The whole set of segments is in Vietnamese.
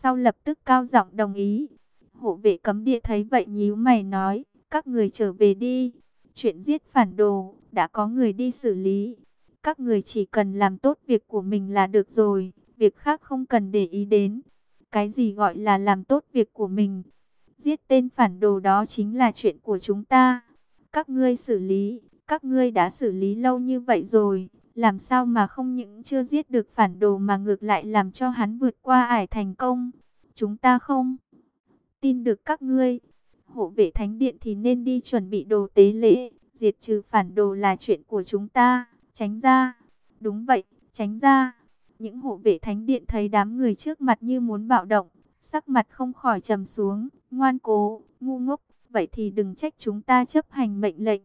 sau lập tức cao giọng đồng ý. Hộ vệ cấm địa thấy vậy nhíu mày nói, các người trở về đi. Chuyện giết phản đồ, đã có người đi xử lý. Các người chỉ cần làm tốt việc của mình là được rồi, việc khác không cần để ý đến. Cái gì gọi là làm tốt việc của mình? Giết tên phản đồ đó chính là chuyện của chúng ta. Các ngươi xử lý, các ngươi đã xử lý lâu như vậy rồi. Làm sao mà không những chưa giết được phản đồ mà ngược lại làm cho hắn vượt qua ải thành công? Chúng ta không tin được các ngươi. Hộ vệ thánh điện thì nên đi chuẩn bị đồ tế lễ. Diệt trừ phản đồ là chuyện của chúng ta. Tránh ra. Đúng vậy, tránh ra. Những hộ vệ thánh điện thấy đám người trước mặt như muốn bạo động, sắc mặt không khỏi trầm xuống. Ngoan cố, ngu ngốc, vậy thì đừng trách chúng ta chấp hành mệnh lệnh.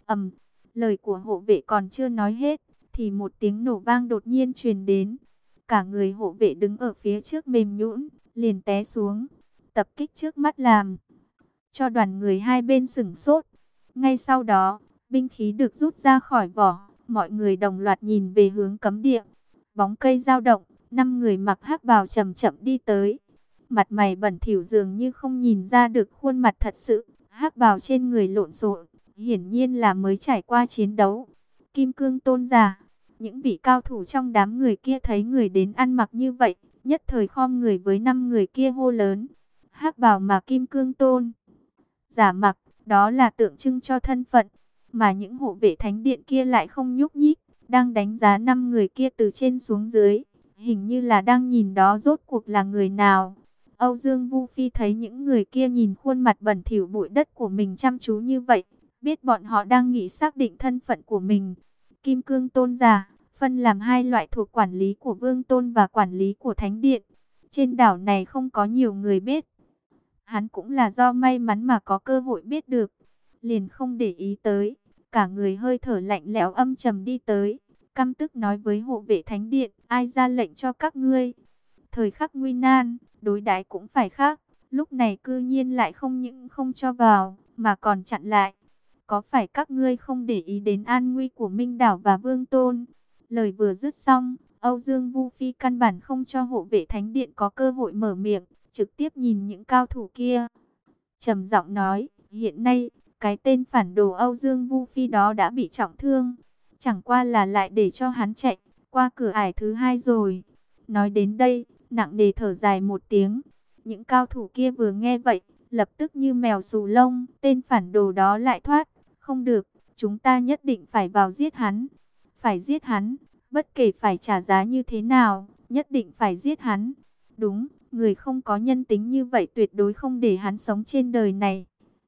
Lời của hộ vệ còn chưa nói hết, thì một tiếng nổ vang đột nhiên truyền đến. Cả người hộ vệ đứng ở phía trước mềm nhũn, liền té xuống. Tập kích trước mắt làm cho đoàn người hai bên sửng sốt. Ngay sau đó, binh khí được rút ra khỏi vỏ, mọi người đồng loạt nhìn về hướng cấm địa. Bóng cây dao động, 5 người mặc hắc bào chậm chậm đi tới. Mặt mày bẩn thỉu dường như không nhìn ra được khuôn mặt thật sự, hắc bào trên người lộn xộn, hiển nhiên là mới trải qua chiến đấu. Kim Cương Tôn giả, những vị cao thủ trong đám người kia thấy người đến ăn mặc như vậy, nhất thời khom người với 5 người kia hô lớn. Hắc bào mà Kim Cương Tôn giả mặc, đó là tượng trưng cho thân phận, mà những hộ vệ thánh điện kia lại không nhúc nhích, đang đánh giá 5 người kia từ trên xuống dưới, hình như là đang nhìn đó rốt cuộc là người nào. Âu Dương Vu Phi thấy những người kia nhìn khuôn mặt bẩn thỉu bụi đất của mình chăm chú như vậy, biết bọn họ đang nghĩ xác định thân phận của mình. Kim Cương Tôn giả, phân làm hai loại thuộc quản lý của Vương Tôn và quản lý của Thánh Điện. Trên đảo này không có nhiều người biết. Hắn cũng là do may mắn mà có cơ hội biết được, liền không để ý tới. Cả người hơi thở lạnh lẽo âm trầm đi tới, căm tức nói với hộ vệ Thánh Điện, ai ra lệnh cho các ngươi? Thời khắc nguy nan, đối đãi cũng phải khác. Lúc này cư nhiên lại không những không cho vào, mà còn chặn lại. Có phải các ngươi không để ý đến an nguy của Minh Đảo và Vương Tôn? Lời vừa dứt xong, Âu Dương Vu Phi căn bản không cho hộ vệ Thánh Điện có cơ hội mở miệng, trực tiếp nhìn những cao thủ kia. Trầm giọng nói, hiện nay, cái tên phản đồ Âu Dương Vu Phi đó đã bị trọng thương. Chẳng qua là lại để cho hắn chạy qua cửa ải thứ hai rồi. Nói đến đây, nặng nề thở dài một tiếng. Những cao thủ kia vừa nghe vậy, lập tức như mèo xù lông. Tên phản đồ đó lại thoát. Không được, chúng ta nhất định phải vào giết hắn. Phải giết hắn, bất kể phải trả giá như thế nào, nhất định phải giết hắn. Đúng, người không có nhân tính như vậy tuyệt đối không để hắn sống trên đời này.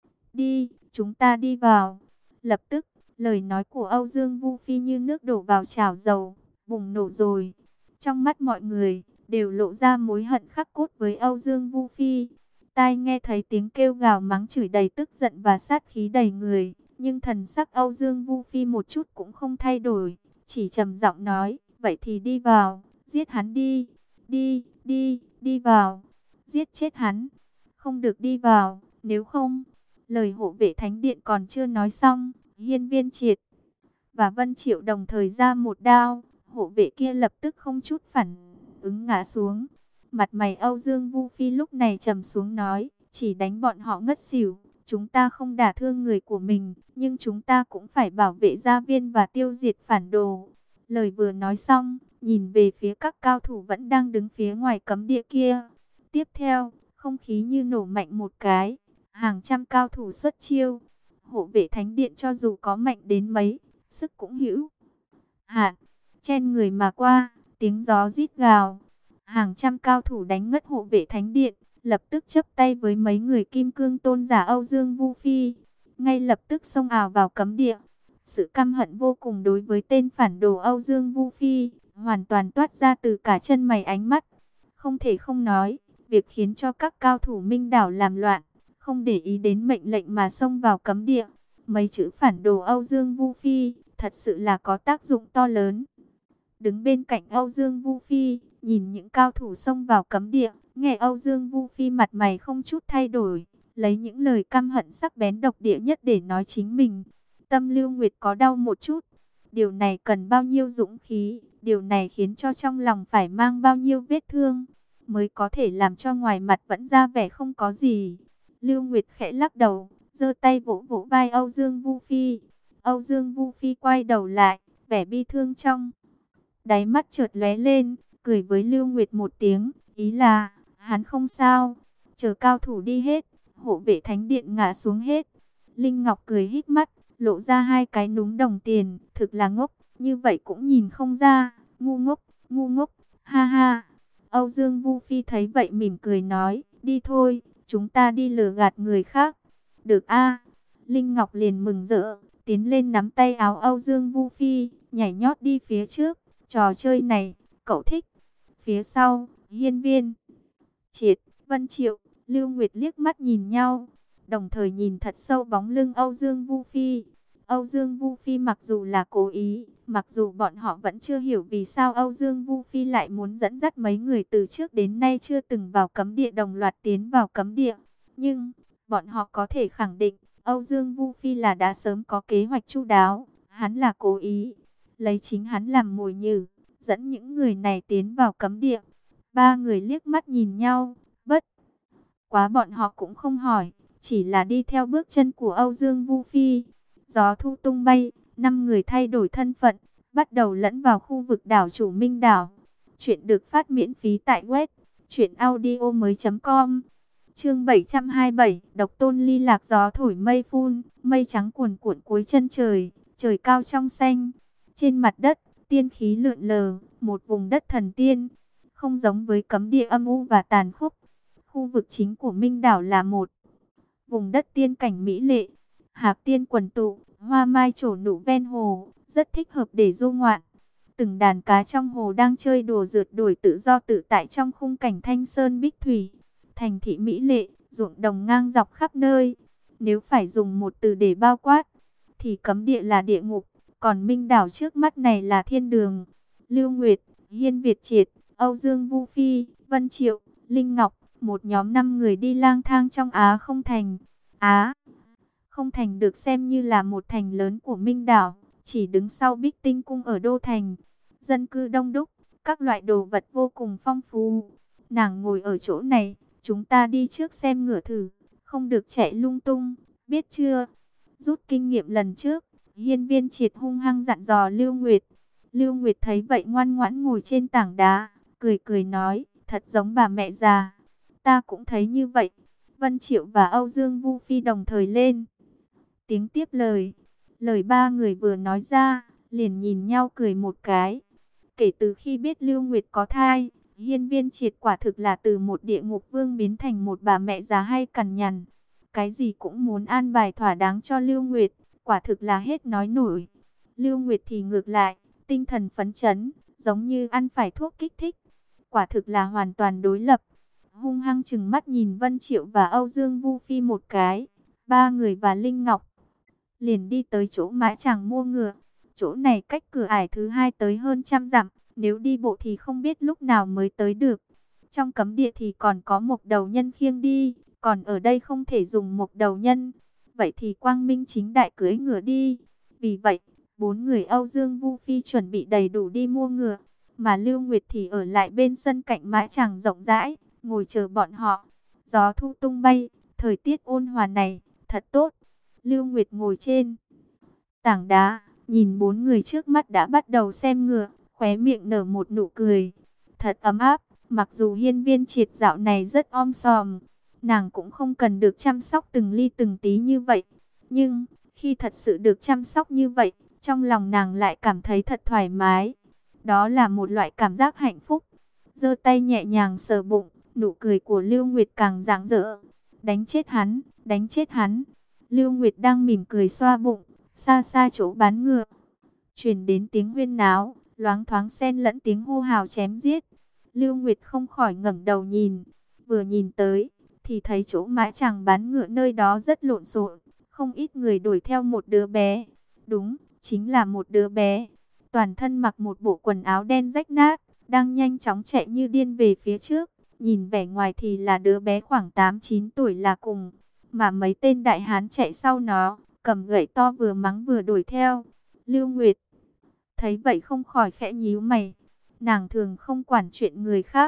Đi, chúng ta đi vào. Lập tức, lời nói của Âu Dương Vu Phi như nước đổ vào chảo dầu, bùng nổ rồi. Trong mắt mọi người, đều lộ ra mối hận khắc cốt với Âu Dương Vu Phi. Tai nghe thấy tiếng kêu gào mắng chửi đầy tức giận và sát khí đầy người. Nhưng thần sắc Âu Dương Vu Phi một chút cũng không thay đổi. Chỉ trầm giọng nói, vậy thì đi vào, giết hắn đi. Đi vào, giết chết hắn. Không được đi vào, nếu không. Lời hộ vệ Thánh Điện còn chưa nói xong, Hiên Viên Triệt và Vân Triệu đồng thời ra một đao. Hộ vệ kia lập tức không chút phản ứng ngã xuống. Mặt mày Âu Dương Vu Phi lúc này trầm xuống nói, chỉ đánh bọn họ ngất xỉu. Chúng ta không đả thương người của mình, nhưng chúng ta cũng phải bảo vệ gia viên và tiêu diệt phản đồ. Lời vừa nói xong, nhìn về phía các cao thủ vẫn đang đứng phía ngoài cấm địa kia. Tiếp theo, không khí như nổ mạnh một cái, hàng trăm cao thủ xuất chiêu. Hộ vệ Thánh Điện cho dù có mạnh đến mấy, sức cũng hữu hạn, chen người mà qua, tiếng gió rít gào. Hàng trăm cao thủ đánh ngất hộ vệ Thánh Điện, lập tức chắp tay với mấy người Kim Cương Tôn giả Âu Dương Vu Phi, ngay lập tức xông ào vào cấm địa. Sự căm hận vô cùng đối với tên phản đồ Âu Dương Vu Phi, hoàn toàn toát ra từ cả chân mày ánh mắt. Không thể không nói, việc khiến cho các cao thủ Minh Đảo làm loạn, không để ý đến mệnh lệnh mà xông vào cấm địa. Mấy chữ phản đồ Âu Dương Vu Phi, thật sự là có tác dụng to lớn. Đứng bên cạnh Âu Dương Vu Phi, nhìn những cao thủ xông vào cấm địa, nghe Âu Dương Vu Phi mặt mày không chút thay đổi, lấy những lời căm hận sắc bén độc địa nhất để nói chính mình. Tâm Lưu Nguyệt có đau một chút. Điều này cần bao nhiêu dũng khí, điều này khiến cho trong lòng phải mang bao nhiêu vết thương. mới có thể làm cho ngoài mặt vẫn ra vẻ không có gì. Lưu Nguyệt khẽ lắc đầu, giơ tay vỗ vỗ vai Âu Dương Vu Phi. Âu Dương Vu Phi quay đầu lại, vẻ bi thương trong đáy mắt chợt lóe lên, cười với Lưu Nguyệt một tiếng, ý là hắn không sao. Chờ cao thủ đi hết, hộ vệ thánh điện ngã xuống hết. Linh Ngọc cười híp mắt, lộ ra hai cái núm đồng tiền, thực là ngốc, như vậy cũng nhìn không ra, ngu ngốc, ha ha. Âu Dương Vu Phi thấy vậy mỉm cười nói, đi thôi, chúng ta đi lừa gạt người khác. Được a. Linh Ngọc liền mừng rỡ, tiến lên nắm tay áo Âu Dương Vu Phi, nhảy nhót đi phía trước. Trò chơi này, cậu thích. Phía sau, Hiên Viên, Triệt, Vân Triệu, Lưu Nguyệt liếc mắt nhìn nhau, đồng thời nhìn thật sâu bóng lưng Âu Dương Vu Phi. Âu Dương Vu Phi mặc dù là cố ý, mặc dù bọn họ vẫn chưa hiểu vì sao Âu Dương Vu Phi lại muốn dẫn dắt mấy người từ trước đến nay chưa từng vào cấm địa đồng loạt tiến vào cấm địa. Nhưng, bọn họ có thể khẳng định, Âu Dương Vu Phi là đã sớm có kế hoạch chu đáo, hắn là cố ý, lấy chính hắn làm mồi nhử, dẫn những người này tiến vào cấm địa. Ba người liếc mắt nhìn nhau, bất quá bọn họ cũng không hỏi, chỉ là đi theo bước chân của Âu Dương Vu Phi. Gió thu tung bay, 5 người thay đổi thân phận, bắt đầu lẫn vào khu vực đảo chủ Minh Đảo. Chuyện được phát miễn phí tại web truyệnaudiomoi.com. Chương 727, Độc Tôn Ly Lạc. Gió thổi mây phun, mây trắng cuồn cuộn cuối chân trời, trời cao trong xanh. Trên mặt đất, tiên khí lượn lờ, một vùng đất thần tiên, không giống với cấm địa âm u và tàn khốc. Khu vực chính của Minh Đảo là một vùng đất tiên cảnh mỹ lệ, hạc tiên quần tụ, hoa mai trổ nụ ven hồ, rất thích hợp để du ngoạn. Từng đàn cá trong hồ đang chơi đùa rượt đuổi tự do tự tại trong khung cảnh thanh sơn bích thủy. Thành thị mỹ lệ, ruộng đồng ngang dọc khắp nơi. Nếu phải dùng một từ để bao quát, thì cấm địa là địa ngục, còn Minh Đảo trước mắt này là thiên đường. Lưu Nguyệt, Hiên Việt Triệt, Âu Dương Vu Phi, Vân Triệu, Linh Ngọc, một nhóm 5 người đi lang thang trong Á Không Thành. Á Không Thành được xem như là một thành lớn của Minh Đảo, chỉ đứng sau Bích Tinh Cung ở Đô Thành. Dân cư đông đúc, các loại đồ vật vô cùng phong phú. Nàng ngồi ở chỗ này, chúng ta đi trước xem ngựa thử, không được chạy lung tung, biết chưa? Rút kinh nghiệm lần trước, Hiên Viên Triệt hung hăng dặn dò Lưu Nguyệt. Lưu Nguyệt thấy vậy ngoan ngoãn ngồi trên tảng đá, cười cười nói, thật giống bà mẹ già. Ta cũng thấy như vậy. Vân Triệu và Âu Dương Vu Phi đồng thời lên tiếng tiếp lời. Lời ba người vừa nói ra, liền nhìn nhau cười một cái. Kể từ khi biết Lưu Nguyệt có thai, Hiên Viên Triệt quả thực là từ một địa ngục vương biến thành một bà mẹ già hay cằn nhằn. Cái gì cũng muốn an bài thỏa đáng cho Lưu Nguyệt, quả thực là hết nói nổi. Lưu Nguyệt thì ngược lại, tinh thần phấn chấn, giống như ăn phải thuốc kích thích. Quả thực là hoàn toàn đối lập. Hung hăng chừng mắt nhìn Vân Triệu và Âu Dương Vu Phi một cái. Ba người và Linh Ngọc liền đi tới chỗ mã chàng mua ngựa. Chỗ này cách cửa ải thứ hai tới hơn 100 dặm, nếu đi bộ thì không biết lúc nào mới tới được. Trong cấm địa thì còn có mộc đầu nhân khiêng đi, còn ở đây không thể dùng mộc đầu nhân. Vậy thì quang minh chính đại cưỡi ngựa đi. Vì vậy, 4 người Âu Dương Vu Phi chuẩn bị đầy đủ đi mua ngựa, mà Lưu Nguyệt thì ở lại bên sân cạnh mã chàng rộng rãi, ngồi chờ bọn họ. Gió thu tung bay, thời tiết ôn hòa này, thật tốt. Lưu Nguyệt ngồi trên tảng đá, nhìn 4 người trước mắt đã bắt đầu xem ngựa, khóe miệng nở một nụ cười. Thật ấm áp, mặc dù Hiên Viên Triệt dạo này rất om sòm, nàng cũng không cần được chăm sóc từng ly từng tí như vậy. Nhưng, khi thật sự được chăm sóc như vậy, trong lòng nàng lại cảm thấy thật thoải mái. Đó là một loại cảm giác hạnh phúc. Giơ tay nhẹ nhàng sờ bụng, nụ cười của Lưu Nguyệt càng rạng rỡ. Đánh chết hắn, đánh chết hắn. Lưu Nguyệt đang mỉm cười xoa bụng, xa xa chỗ bán ngựa truyền đến tiếng huyên náo, loáng thoáng xen lẫn tiếng hô hào chém giết. Lưu Nguyệt không khỏi ngẩng đầu nhìn, vừa nhìn tới thì thấy chỗ mã chàng bán ngựa nơi đó rất lộn xộn, không ít người đuổi theo một đứa bé. Đúng, chính là một đứa bé, toàn thân mặc một bộ quần áo đen rách nát, đang nhanh chóng chạy như điên về phía trước. Nhìn vẻ ngoài thì là đứa bé khoảng 8-9 tuổi là cùng, mà mấy tên đại hán chạy sau nó, cầm gậy to vừa mắng vừa đuổi theo. Lưu Nguyệt thấy vậy không khỏi khẽ nhíu mày. Nàng thường không quản chuyện người khác,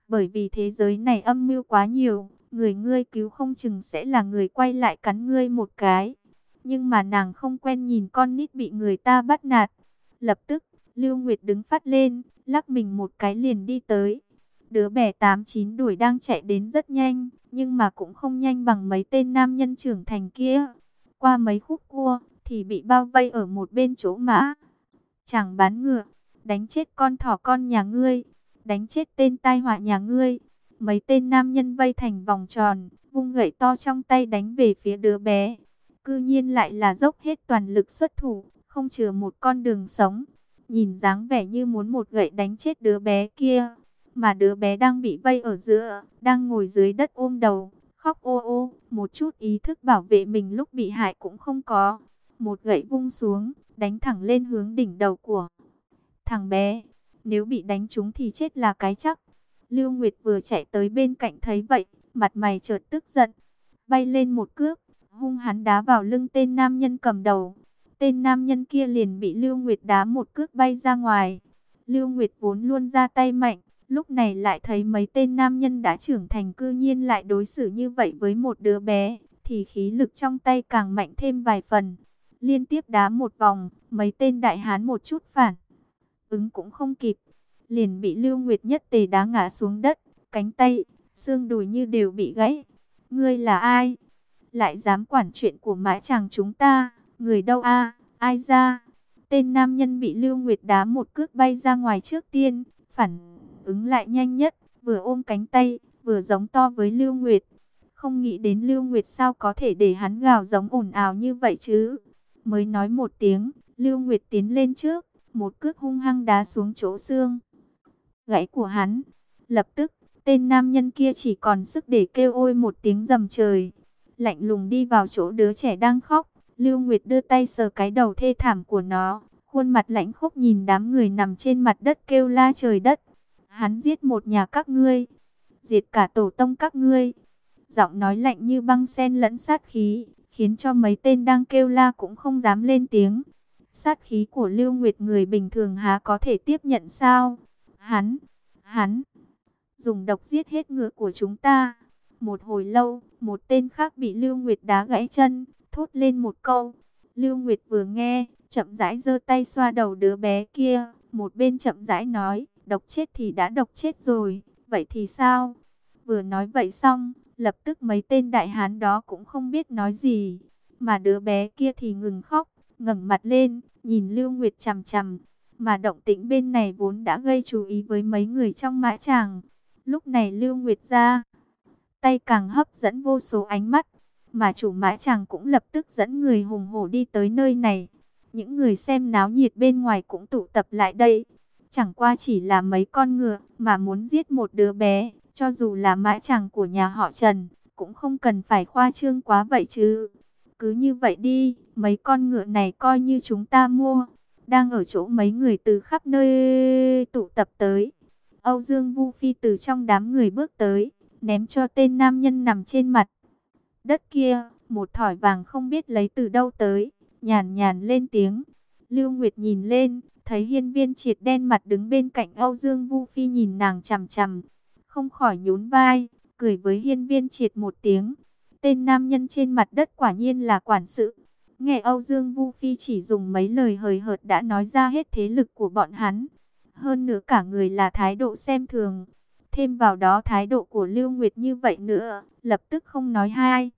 Bởi vì thế giới này âm mưu quá nhiều, người ngươi cứu không chừng sẽ là người quay lại cắn ngươi một cái. Nhưng mà nàng không quen nhìn con nít bị người ta bắt nạt. Lập tức, Lưu Nguyệt đứng phát lên, lắc mình một cái liền đi tới. Đứa bé 8-9 đuổi đang chạy đến rất nhanh, nhưng mà cũng không nhanh bằng mấy tên nam nhân trưởng thành kia. Qua mấy khúc cua, thì bị bao vây ở một bên chỗ mã. Chàng bán ngựa, đánh chết con thỏ con nhà ngươi, đánh chết tên tai họa nhà ngươi. Mấy tên nam nhân vây thành vòng tròn, vung gậy to trong tay đánh về phía đứa bé. Cư nhiên lại là dốc hết toàn lực xuất thủ, không chừa một con đường sống. Nhìn dáng vẻ như muốn một gậy đánh chết đứa bé kia. Mà đứa bé đang bị vây ở giữa, đang ngồi dưới đất ôm đầu, khóc ô ô, một chút ý thức bảo vệ mình lúc bị hại cũng không có. Một gậy vung xuống, đánh thẳng lên hướng đỉnh đầu của thằng bé. Nếu bị đánh trúng thì chết là cái chắc. Lưu Nguyệt vừa chạy tới bên cạnh thấy vậy, mặt mày chợt tức giận, bay lên một cước, hung hắn đá vào lưng tên nam nhân cầm đầu. Tên nam nhân kia liền bị Lưu Nguyệt đá một cước bay ra ngoài. Lưu Nguyệt vốn luôn ra tay mạnh, lúc này lại thấy mấy tên nam nhân đã trưởng thành cư nhiên lại đối xử như vậy với một đứa bé, thì khí lực trong tay càng mạnh thêm vài phần. Liên tiếp đá một vòng, mấy tên đại hán một chút phản ứng cũng không kịp, liền bị Lưu Nguyệt nhất tề đá ngã xuống đất, cánh tay, xương đùi như đều bị gãy. Ngươi là ai? Lại dám quản chuyện của mã chàng chúng ta? Người đâu a? Ai ra? Tên nam nhân bị Lưu Nguyệt đá một cước bay ra ngoài trước tiên, phản ứng lại nhanh nhất, vừa ôm cánh tay, vừa giống to với Lưu Nguyệt. Không nghĩ đến Lưu Nguyệt sao có thể để hắn gào giống ồn ào như vậy chứ? Mới nói một tiếng, Lưu Nguyệt tiến lên trước, một cước hung hăng đá xuống chỗ xương gãy của hắn. Lập tức, tên nam nhân kia chỉ còn sức để kêu ôi một tiếng rầm trời. Lạnh lùng đi vào chỗ đứa trẻ đang khóc. Lưu Nguyệt đưa tay sờ cái đầu thê thảm của nó, khuôn mặt lãnh khốc nhìn đám người nằm trên mặt đất kêu la trời đất. Hắn giết một nhà các ngươi, diệt cả tổ tông các ngươi. Giọng nói lạnh như băng xen lẫn sát khí, khiến cho mấy tên đang kêu la cũng không dám lên tiếng. Sát khí của Lưu Nguyệt người bình thường há có thể tiếp nhận sao? Hắn dùng độc giết hết ngựa của chúng ta. Một hồi lâu, một tên khác bị Lưu Nguyệt đá gãy chân, thốt lên một câu. Lưu Nguyệt vừa nghe, chậm rãi giơ tay xoa đầu đứa bé kia, một bên chậm rãi nói, độc chết thì đã độc chết rồi, vậy thì sao? Vừa nói vậy xong, lập tức mấy tên đại hán đó cũng không biết nói gì, mà đứa bé kia thì ngừng khóc, ngẩng mặt lên, nhìn Lưu Nguyệt chằm chằm. Mà động tĩnh bên này vốn đã gây chú ý với mấy người trong mã tràng. Lúc này Lưu Nguyệt ra tay càng hấp dẫn vô số ánh mắt, mà chủ mã chàng cũng lập tức dẫn người hùng hổ đi tới nơi này. Những người xem náo nhiệt bên ngoài cũng tụ tập lại đây. Chẳng qua chỉ là mấy con ngựa mà muốn giết một đứa bé, cho dù là mã chàng của nhà họ Trần, cũng không cần phải khoa trương quá vậy chứ. Cứ như vậy đi, mấy con ngựa này coi như chúng ta mua. Đang ở chỗ mấy người từ khắp nơi tụ tập tới. Âu Dương Vu Phi từ trong đám người bước tới, ném cho tên nam nhân nằm trên mặt đất kia một thỏi vàng không biết lấy từ đâu tới, nhàn nhàn lên tiếng. Lưu Nguyệt nhìn lên, thấy Hiên Viên Triệt đen mặt đứng bên cạnh Âu Dương Vu Phi nhìn nàng chằm chằm, không khỏi nhún vai, cười với Hiên Viên Triệt một tiếng. Tên nam nhân trên mặt đất quả nhiên là quản sự. Nghe Âu Dương Vu Phi chỉ dùng mấy lời hời hợt đã nói ra hết thế lực của bọn hắn. Hơn nữa cả người là thái độ xem thường. Thêm vào đó thái độ của Lưu Nguyệt như vậy nữa, lập tức không nói hai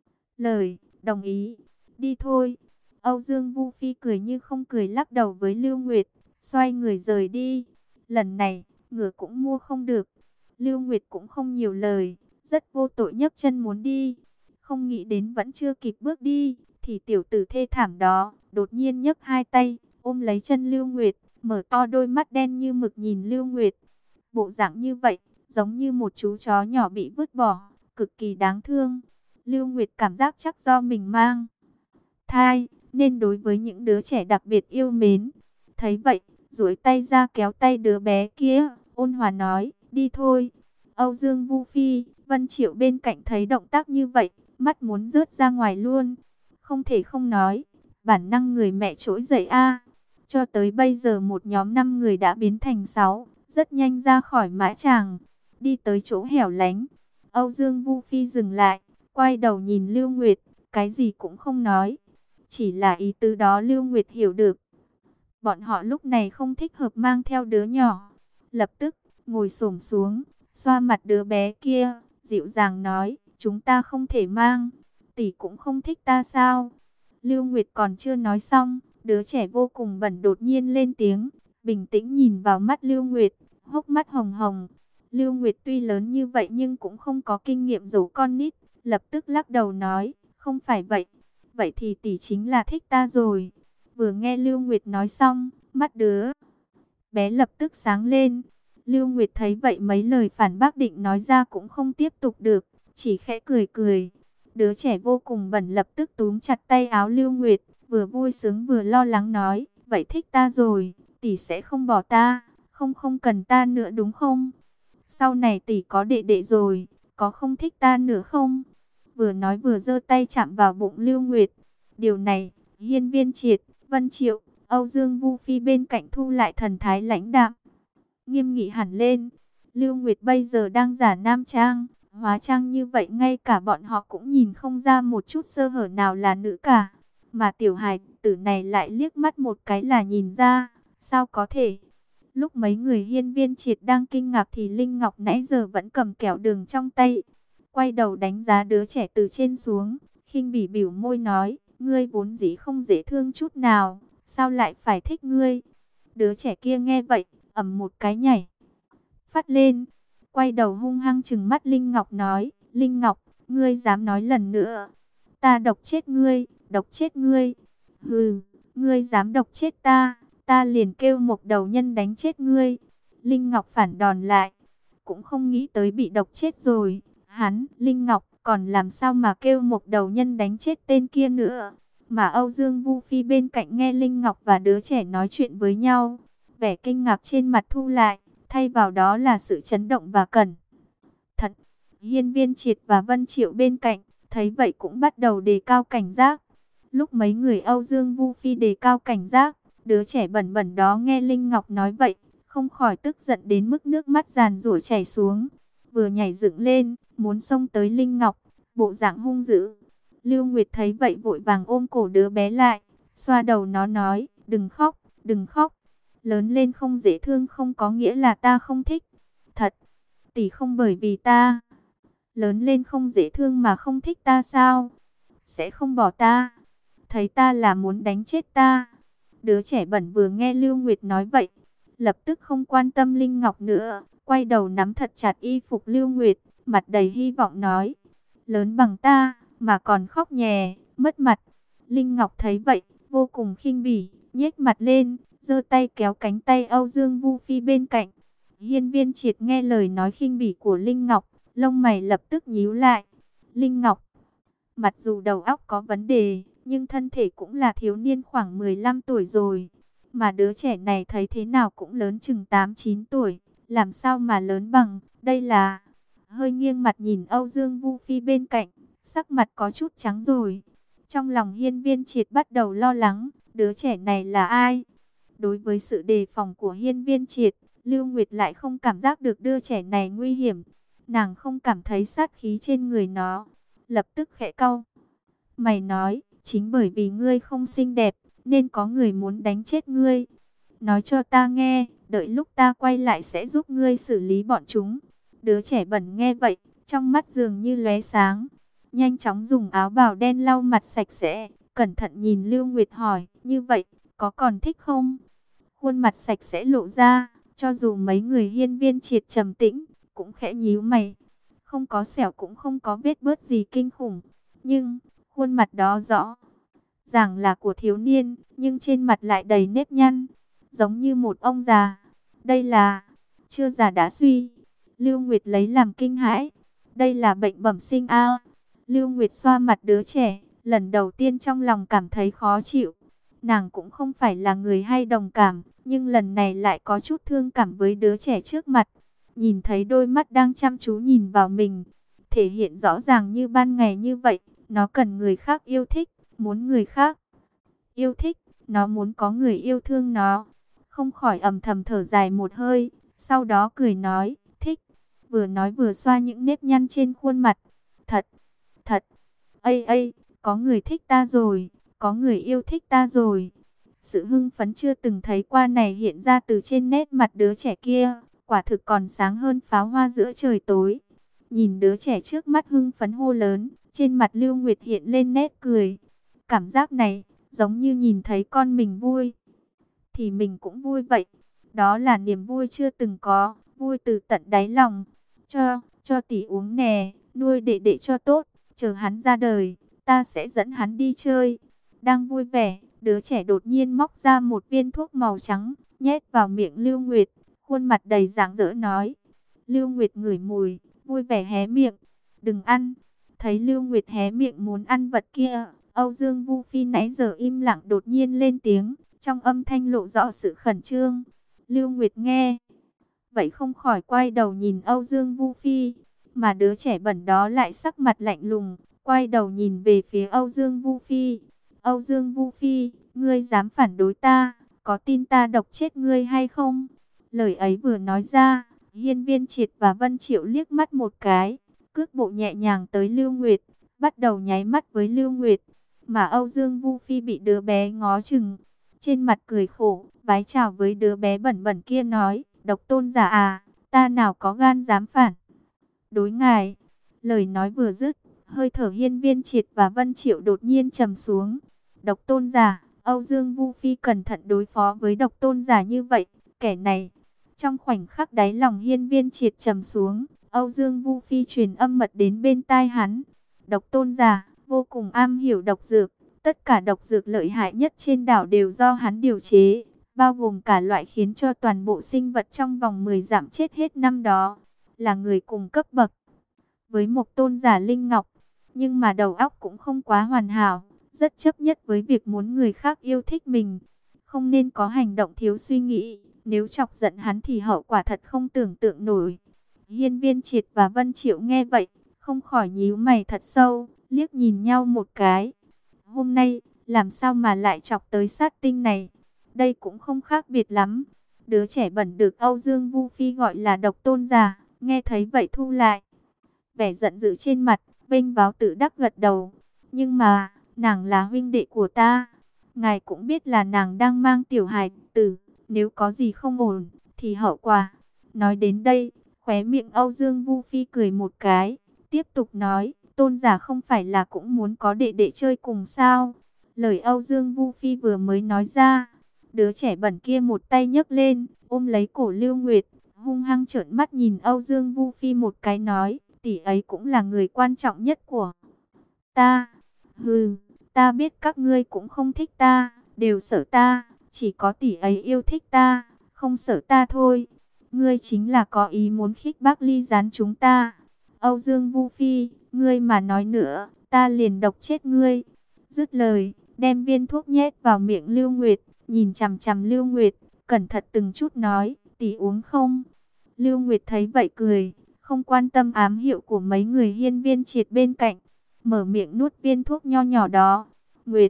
lời, đồng ý. Đi thôi. Âu Dương Vu Phi cười như không cười lắc đầu với Lưu Nguyệt, xoay người rời đi. Lần này, ngựa cũng mua không được. Lưu Nguyệt cũng không nhiều lời, rất vô tội nhấc chân muốn đi. Không nghĩ đến vẫn chưa kịp bước đi, thì tiểu tử thê thảm đó đột nhiên nhấc hai tay, ôm lấy chân Lưu Nguyệt, mở to đôi mắt đen như mực nhìn Lưu Nguyệt. Bộ dạng như vậy, giống như một chú chó nhỏ bị vứt bỏ, cực kỳ đáng thương. Lưu Nguyệt cảm giác chắc do mình mang thai, nên đối với những đứa trẻ đặc biệt yêu mến. Thấy vậy, duỗi tay ra kéo tay đứa bé kia, ôn hòa nói, đi thôi. Âu Dương Vu Phi, Vân Triệu bên cạnh thấy động tác như vậy, mắt muốn rớt ra ngoài luôn. Không thể không nói, bản năng người mẹ trỗi dậy a. Cho tới bây giờ một nhóm 5 người đã biến thành 6, rất nhanh ra khỏi mã tràng. đi tới chỗ hẻo lánh. Âu Dương Vu Phi dừng lại, quay đầu nhìn Lưu Nguyệt, cái gì cũng không nói. Chỉ là ý tứ đó Lưu Nguyệt hiểu được. Bọn họ lúc này không thích hợp mang theo đứa nhỏ. Lập tức, ngồi xổm xuống, xoa mặt đứa bé kia, dịu dàng nói, chúng ta không thể mang. Tỷ cũng không thích ta sao? Lưu Nguyệt còn chưa nói xong, đứa trẻ vô cùng bẩn đột nhiên lên tiếng, bình tĩnh nhìn vào mắt Lưu Nguyệt, hốc mắt hồng hồng. Lưu Nguyệt tuy lớn như vậy nhưng cũng không có kinh nghiệm giấu con nít, lập tức lắc đầu nói, không phải vậy. Vậy thì tỷ chính là thích ta rồi. Vừa nghe Lưu Nguyệt nói xong, mắt đứa bé lập tức sáng lên. Lưu Nguyệt thấy vậy mấy lời phản bác định nói ra cũng không tiếp tục được, chỉ khẽ cười cười. Đứa trẻ vô cùng bẩn lập tức túm chặt tay áo Lưu Nguyệt, vừa vui sướng vừa lo lắng nói, vậy thích ta rồi, tỷ sẽ không bỏ ta, không cần ta nữa đúng không? Sau này tỷ có đệ đệ rồi, có không thích ta nữa không? Vừa nói vừa giơ tay chạm vào bụng Lưu Nguyệt. Điều này, Hiên Viên Triệt, Vân Triệu, Âu Dương Vu Phi bên cạnh thu lại thần thái lãnh đạm, nghiêm nghị hẳn lên. Lưu Nguyệt bây giờ đang giả nam trang, hóa trang như vậy ngay cả bọn họ cũng nhìn không ra một chút sơ hở nào là nữ cả. Mà tiểu hài tử này lại liếc mắt một cái là nhìn ra, sao có thể? Lúc mấy người Hiên Viên Triệt đang kinh ngạc thì Linh Ngọc nãy giờ vẫn cầm kẹo đường trong tay, quay đầu đánh giá đứa trẻ từ trên xuống, khinh bỉ bĩu môi nói, ngươi vốn dĩ không dễ thương chút nào, sao lại phải thích ngươi? Đứa trẻ kia nghe vậy, ầm một cái nhảy phát lên, quay đầu hung hăng trừng mắt Linh Ngọc nói, Linh Ngọc, ngươi dám nói lần nữa, ta độc chết ngươi, độc chết ngươi. Hừ, ngươi dám độc chết ta, ta liền kêu một đầu nhân đánh chết ngươi. Linh Ngọc phản đòn lại, cũng không nghĩ tới bị độc chết rồi. Hắn, Linh Ngọc, còn làm sao mà kêu một đầu nhân đánh chết tên kia nữa. Mà Âu Dương Vu Phi bên cạnh nghe Linh Ngọc và đứa trẻ nói chuyện với nhau, vẻ kinh ngạc trên mặt thu lại, thay vào đó là sự chấn động và cẩn thận. Hiên Viên Triệt và Vân Triệu bên cạnh, thấy vậy cũng bắt đầu đề cao cảnh giác. Lúc mấy người Âu Dương Vu Phi đề cao cảnh giác, đứa trẻ bẩn bẩn đó nghe Linh Ngọc nói vậy, không khỏi tức giận đến mức nước mắt giàn giụa chảy xuống. Vừa nhảy dựng lên, muốn xông tới Linh Ngọc, bộ dạng hung dữ. Lưu Nguyệt thấy vậy vội vàng ôm cổ đứa bé lại, xoa đầu nó nói, đừng khóc, đừng khóc. Lớn lên không dễ thương không có nghĩa là ta không thích. Thật, tỷ không bởi vì ta lớn lên không dễ thương mà không thích ta sao? Sẽ không bỏ ta? Thấy ta là muốn đánh chết ta? Đứa trẻ bẩn vừa nghe Lưu Nguyệt nói vậy, lập tức không quan tâm Linh Ngọc nữa, quay đầu nắm thật chặt y phục Lưu Nguyệt, mặt đầy hy vọng nói, lớn bằng ta mà còn khóc nhè, mất mặt. Linh Ngọc thấy vậy, vô cùng khinh bỉ, nhếch mặt lên, giơ tay kéo cánh tay Âu Dương Vu Phi bên cạnh. Hiên Viên Triệt nghe lời nói khinh bỉ của Linh Ngọc, lông mày lập tức nhíu lại. Linh Ngọc, mặc dù đầu óc có vấn đề, nhưng thân thể cũng là thiếu niên khoảng 15 tuổi rồi. Mà đứa trẻ này thấy thế nào cũng lớn chừng 8-9 tuổi, làm sao mà lớn bằng, đây là... Hơi nghiêng mặt nhìn Âu Dương Vu Phi bên cạnh, sắc mặt có chút trắng rồi. Trong lòng Hiên Viên Triệt bắt đầu lo lắng, đứa trẻ này là ai? Đối với sự đề phòng của Hiên Viên Triệt, Lưu Nguyệt lại không cảm giác được đứa trẻ này nguy hiểm. Nàng không cảm thấy sát khí trên người nó, lập tức khẽ cau mày nói, chính bởi vì ngươi không xinh đẹp, nên có người muốn đánh chết ngươi. Nói cho ta nghe, đợi lúc ta quay lại sẽ giúp ngươi xử lý bọn chúng. Đứa trẻ bẩn nghe vậy, trong mắt dường như lóe sáng, nhanh chóng dùng áo bào đen lau mặt sạch sẽ, cẩn thận nhìn Lưu Nguyệt hỏi, như vậy, có còn thích không? Khuôn mặt sạch sẽ lộ ra, cho dù mấy người Hiên Viên Triệt trầm tĩnh, cũng khẽ nhíu mày. Không có sẹo cũng không có vết bớt gì kinh khủng, nhưng khuôn mặt đó rõ ràng là của thiếu niên, nhưng trên mặt lại đầy nếp nhăn, giống như một ông già. Đây là chưa già đã suy. Lưu Nguyệt lấy làm kinh hãi. Đây là bệnh bẩm sinh a. Lưu Nguyệt xoa mặt đứa trẻ, lần đầu tiên trong lòng cảm thấy khó chịu. Nàng cũng không phải là người hay đồng cảm, nhưng lần này lại có chút thương cảm với đứa trẻ trước mặt. Nhìn thấy đôi mắt đang chăm chú nhìn vào mình, thể hiện rõ ràng như ban ngày như vậy, nó cần người khác yêu thích, muốn người khác yêu thích, nó muốn có người yêu thương nó. Không khỏi âm thầm thở dài một hơi, sau đó cười nói, thích. vừa nói vừa xoa những nếp nhăn trên khuôn mặt. Thật, thật, ây, có người thích ta rồi, có người yêu thích ta rồi. Sự hưng phấn chưa từng thấy qua này hiện ra từ trên nét mặt đứa trẻ kia, quả thực còn sáng hơn pháo hoa giữa trời tối. Nhìn đứa trẻ trước mắt hưng phấn hô lớn, trên mặt Lưu Nguyệt hiện lên nét cười. Cảm giác này, giống như nhìn thấy con mình vui, thì mình cũng vui vậy. Đó là niềm vui chưa từng có, vui từ tận đáy lòng. Cho tỷ uống nè, nuôi đệ đệ cho tốt, chờ hắn ra đời, ta sẽ dẫn hắn đi chơi. Đang vui vẻ, đứa trẻ đột nhiên móc ra một viên thuốc màu trắng, nhét vào miệng Lưu Nguyệt, khuôn mặt đầy rạng rỡ nói. Lưu Nguyệt ngửi mùi, vui vẻ hé miệng, đừng ăn. Thấy Lưu Nguyệt hé miệng muốn ăn vật kia, Âu Dương Vu Phi nãy giờ im lặng đột nhiên lên tiếng, trong âm thanh lộ rõ sự khẩn trương. Lưu Nguyệt nghe vậy không khỏi quay đầu nhìn Âu Dương Vu Phi, mà đứa trẻ bẩn đó lại sắc mặt lạnh lùng, quay đầu nhìn về phía Âu Dương Vu Phi. Âu Dương Vu Phi, ngươi dám phản đối ta, có tin ta độc chết ngươi hay không? Lời ấy vừa nói ra, Hiên Viên Triệt và Vân Triệu liếc mắt một cái, cước bộ nhẹ nhàng tới Lưu Nguyệt, bắt đầu nháy mắt với Lưu Nguyệt, mà Âu Dương Vu Phi bị đứa bé ngó chừng, trên mặt cười khổ, vái chào với đứa bé bẩn bẩn kia nói, Độc Tôn giả à, ta nào có gan dám phản đối ngài. Lời nói vừa dứt, hơi thở Hiên Viên Triệt và Vân Triệu đột nhiên trầm xuống. Độc Tôn giả, Âu Dương Vu Phi cẩn thận đối phó với Độc Tôn giả như vậy, kẻ này. Trong khoảnh khắc đáy lòng Hiên Viên Triệt trầm xuống, Âu Dương Vu Phi truyền âm mật đến bên tai hắn. Độc Tôn giả, vô cùng am hiểu độc dược, tất cả độc dược lợi hại nhất trên đảo đều do hắn điều chế, bao gồm cả loại khiến cho toàn bộ sinh vật trong vòng 10 dặm chết hết năm đó, là người cùng cấp bậc với Mộc Tôn giả Linh Ngọc, nhưng mà đầu óc cũng không quá hoàn hảo, rất chấp nhất với việc muốn người khác yêu thích mình, không nên có hành động thiếu suy nghĩ, nếu chọc giận hắn thì hậu quả thật không tưởng tượng nổi. Hiên Viên Triệt và Vân Triệu nghe vậy, không khỏi nhíu mày thật sâu, liếc nhìn nhau một cái. Hôm nay, làm sao mà lại chọc tới sát tinh này? Đây cũng không khác biệt lắm. Đứa trẻ bẩn được Âu Dương Vu Phi gọi là Độc Tôn giả, nghe thấy vậy thu lại vẻ giận dữ trên mặt, vênh váo tự đắc gật đầu. Nhưng mà, nàng là huynh đệ của ta. Ngài cũng biết là nàng đang mang tiểu hài tử, nếu có gì không ổn, thì hậu quả. Nói đến đây, khóe miệng Âu Dương Vu Phi cười một cái, tiếp tục nói, Tôn giả không phải là cũng muốn có đệ đệ chơi cùng sao? Lời Âu Dương Vu Phi vừa mới nói ra, đứa trẻ bẩn kia một tay nhấc lên, ôm lấy cổ Lưu Nguyệt, hung hăng trợn mắt nhìn Âu Dương Vu Phi một cái nói, tỷ ấy cũng là người quan trọng nhất của ta. Hừ, ta biết các ngươi cũng không thích ta, đều sợ ta, chỉ có tỷ ấy yêu thích ta, không sợ ta thôi. Ngươi chính là có ý muốn khích bác ly gián chúng ta. Âu Dương Vu Phi, ngươi mà nói nữa, ta liền độc chết ngươi. Dứt lời, đem viên thuốc nhét vào miệng Lưu Nguyệt, nhìn chằm chằm Lưu Nguyệt, cẩn thận từng chút nói, tỷ uống không? Lưu Nguyệt thấy vậy cười, không quan tâm ám hiệu của mấy người Hiên Viên Triệt bên cạnh, mở miệng nuốt viên thuốc nho nhỏ đó. Nguyệt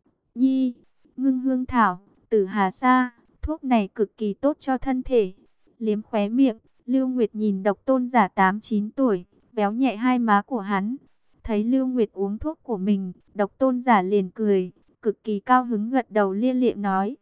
Nhi, ngưng hương thảo, tử hà sa, thuốc này cực kỳ tốt cho thân thể. Liếm khóe miệng, Lưu Nguyệt nhìn Độc Tôn giả 8-9 tuổi, véo nhẹ hai má của hắn. Thấy Lưu Nguyệt uống thuốc của mình, Độc Tôn giả liền cười, cực kỳ cao hứng gật đầu lia lịa nói,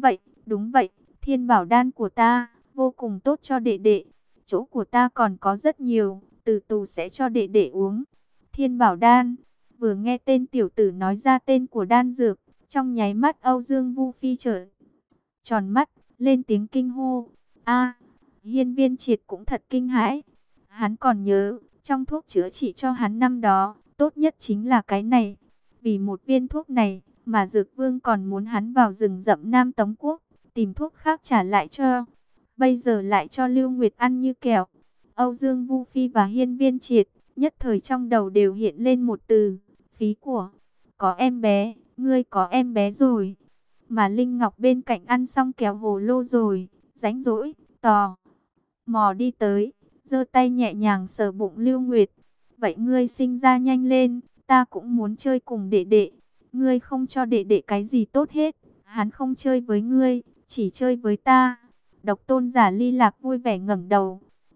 đúng vậy, thiên bảo đan của ta, vô cùng tốt cho đệ đệ. Chỗ của ta còn có rất nhiều, từ từ sẽ cho đệ đệ uống. Thiên bảo đan, vừa nghe tên tiểu tử nói ra tên của đan dược, trong nháy mắt Âu Dương Vu Phi trợn tròn mắt, lên tiếng kinh hô. A, Hiên Viên Triệt cũng thật kinh hãi. Hắn còn nhớ, trong thuốc chữa trị cho hắn năm đó, tốt nhất chính là cái này. Vì một viên thuốc này, mà Dược Vương còn muốn hắn vào rừng rậm Nam Tống Quốc, tìm thuốc khác trả lại cho. Bây giờ lại cho Lưu Nguyệt ăn như kẹo. Âu Dương Vu Phi và Hiên Viên Triệt, nhất thời trong đầu đều hiện lên một từ, phí của. Có em bé, ngươi có em bé rồi. Mà Linh Ngọc bên cạnh ăn xong kéo hồ lô rồi, rãnh rỗi, tò mò đi tới, giơ tay nhẹ nhàng sờ bụng Lưu Nguyệt. Vậy ngươi sinh ra nhanh lên, ta cũng muốn chơi cùng đệ đệ. Ngươi không cho đệ đệ cái gì tốt hết, hắn không chơi với ngươi, chỉ chơi với ta. Độc Tôn giả Ly Lạc vui vẻ ngẩng đầu,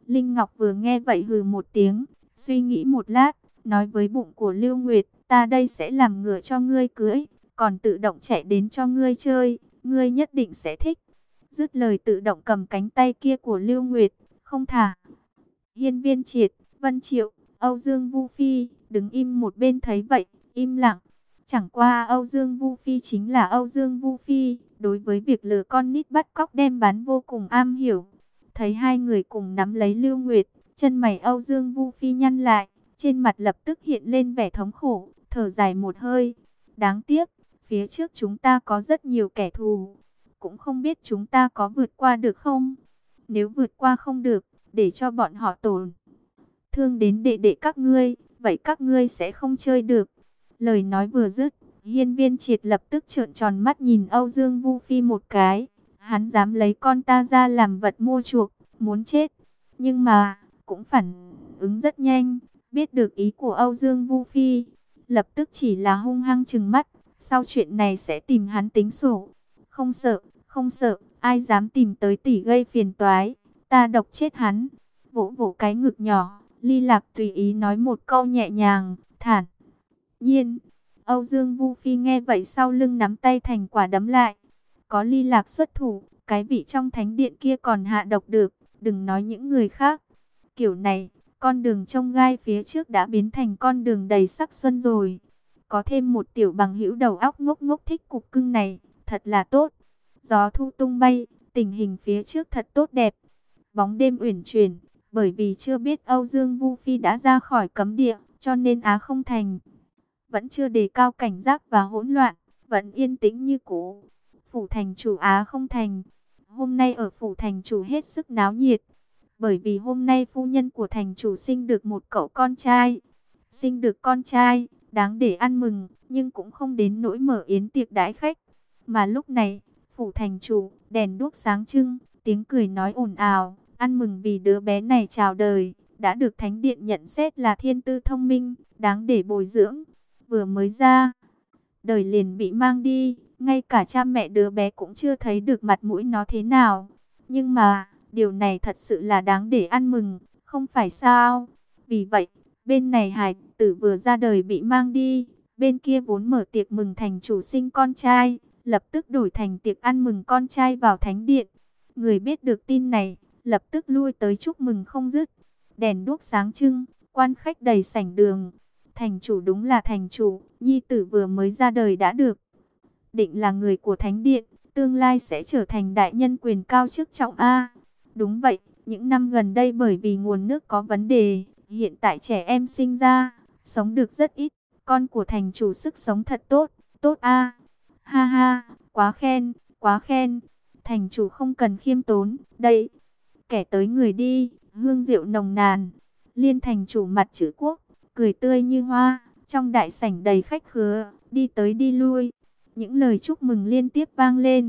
Linh Ngọc vừa nghe vậy hừ một tiếng, suy nghĩ một lát, nói với bụng của Lưu Nguyệt, ta đây sẽ làm ngựa cho ngươi cưỡi, còn tự động chạy đến cho ngươi chơi, ngươi nhất định sẽ thích. Dứt lời tự động cầm cánh tay kia của Lưu Nguyệt, không thả. Hiên Viên Triệt, Vân Triệu, Âu Dương Vu Phi, đứng im một bên thấy vậy, im lặng. Chẳng qua Âu Dương Vu Phi chính là Âu Dương Vu Phi, đối với việc lừa con nít bắt cóc đem bán vô cùng am hiểu. Thấy hai người cùng nắm lấy Lưu Nguyệt, chân mày Âu Dương Vu Phi nhăn lại, trên mặt lập tức hiện lên vẻ thống khổ, thở dài một hơi. Đáng tiếc, phía trước chúng ta có rất nhiều kẻ thù, cũng không biết chúng ta có vượt qua được không? Nếu vượt qua không được, để cho bọn họ tổn thương đến đệ đệ các ngươi, vậy các ngươi sẽ không chơi được. Lời nói vừa dứt, Hiên Viên Triệt lập tức trợn tròn mắt nhìn Âu Dương Vu Phi một cái. Hắn dám lấy con ta ra làm vật mua chuộc, muốn chết. Nhưng mà, cũng phản ứng rất nhanh, biết được ý của Âu Dương Vu Phi. Lập tức chỉ là hung hăng trừng mắt, sau chuyện này sẽ tìm hắn tính sổ. Không sợ, không sợ, ai dám tìm tới tỷ gây phiền toái, ta độc chết hắn. Vỗ vỗ cái ngực nhỏ, Ly Lạc tùy ý nói một câu nhẹ nhàng, thản nhiên. Âu Dương Vu Phi nghe vậy sau lưng nắm tay thành quả đấm lại. Có Ly Lạc xuất thủ, cái vị trong thánh điện kia còn hạ độc được, đừng nói những người khác. Kiểu này, con đường chông gai phía trước đã biến thành con đường đầy sắc xuân rồi. Có thêm một tiểu bằng hữu đầu óc ngốc ngốc thích cục cưng này, thật là tốt. Gió thu tung bay, tình hình phía trước thật tốt đẹp. Bóng đêm uyển chuyển, bởi vì chưa biết Âu Dương Vu Phi đã ra khỏi cấm địa, cho nên Á Không Thành vẫn chưa đề cao cảnh giác và hỗn loạn, vẫn yên tĩnh như cũ. Phủ thành chủ Á Không Thành, hôm nay ở phủ thành chủ hết sức náo nhiệt, bởi vì hôm nay phu nhân của thành chủ sinh được một cậu con trai. Sinh được con trai, đáng để ăn mừng, nhưng cũng không đến nỗi mở yến tiệc đãi khách. Mà lúc này, phủ thành chủ, đèn đuốc sáng trưng, tiếng cười nói ồn ào, ăn mừng vì đứa bé này chào đời, đã được thánh điện nhận xét là thiên tư thông minh, đáng để bồi dưỡng. Vừa mới ra đời liền bị mang đi, ngay cả cha mẹ đứa bé cũng chưa thấy được mặt mũi nó thế nào. Nhưng mà, điều này thật sự là đáng để ăn mừng, không phải sao? Vì vậy, bên này hài tử vừa ra đời bị mang đi, bên kia vốn mở tiệc mừng thành chủ sinh con trai, lập tức đổi thành tiệc ăn mừng con trai vào thánh điện. Người biết được tin này, lập tức lui tới chúc mừng không dứt. Đèn đuốc sáng trưng, quan khách đầy sảnh đường. Thành chủ đúng là thành chủ, nhi tử vừa mới ra đời đã được định là người của thánh điện, tương lai sẽ trở thành đại nhân quyền cao chức trọng a. Đúng vậy, những năm gần đây bởi vì nguồn nước có vấn đề, hiện tại trẻ em sinh ra, sống được rất ít, con của thành chủ sức sống thật tốt, tốt a. Ha ha, quá khen, quá khen. Thành chủ không cần khiêm tốn, đây, kẻ tới người đi, hương rượu nồng nàn. Liên thành chủ mặt chữ quốc, cười tươi như hoa, trong đại sảnh đầy khách khứa, đi tới đi lui. Những lời chúc mừng liên tiếp vang lên,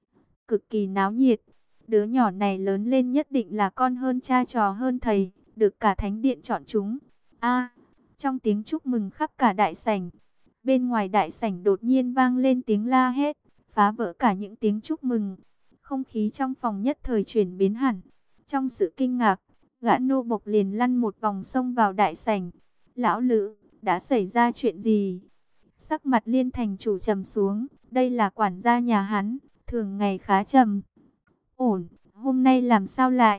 cực kỳ náo nhiệt. Đứa nhỏ này lớn lên nhất định là con hơn cha trò hơn thầy, được cả thánh điện chọn chúng. A, trong tiếng chúc mừng khắp cả đại sảnh, bên ngoài đại sảnh đột nhiên vang lên tiếng la hét, phá vỡ cả những tiếng chúc mừng. Không khí trong phòng nhất thời chuyển biến hẳn. Trong sự kinh ngạc, gã nô bộc liền lăn một vòng xông vào đại sảnh. Lão Lữ, đã xảy ra chuyện gì? Sắc mặt Liên thành chủ trầm xuống, đây là quản gia nhà hắn, thường ngày khá trầm ổn, hôm nay làm sao lại?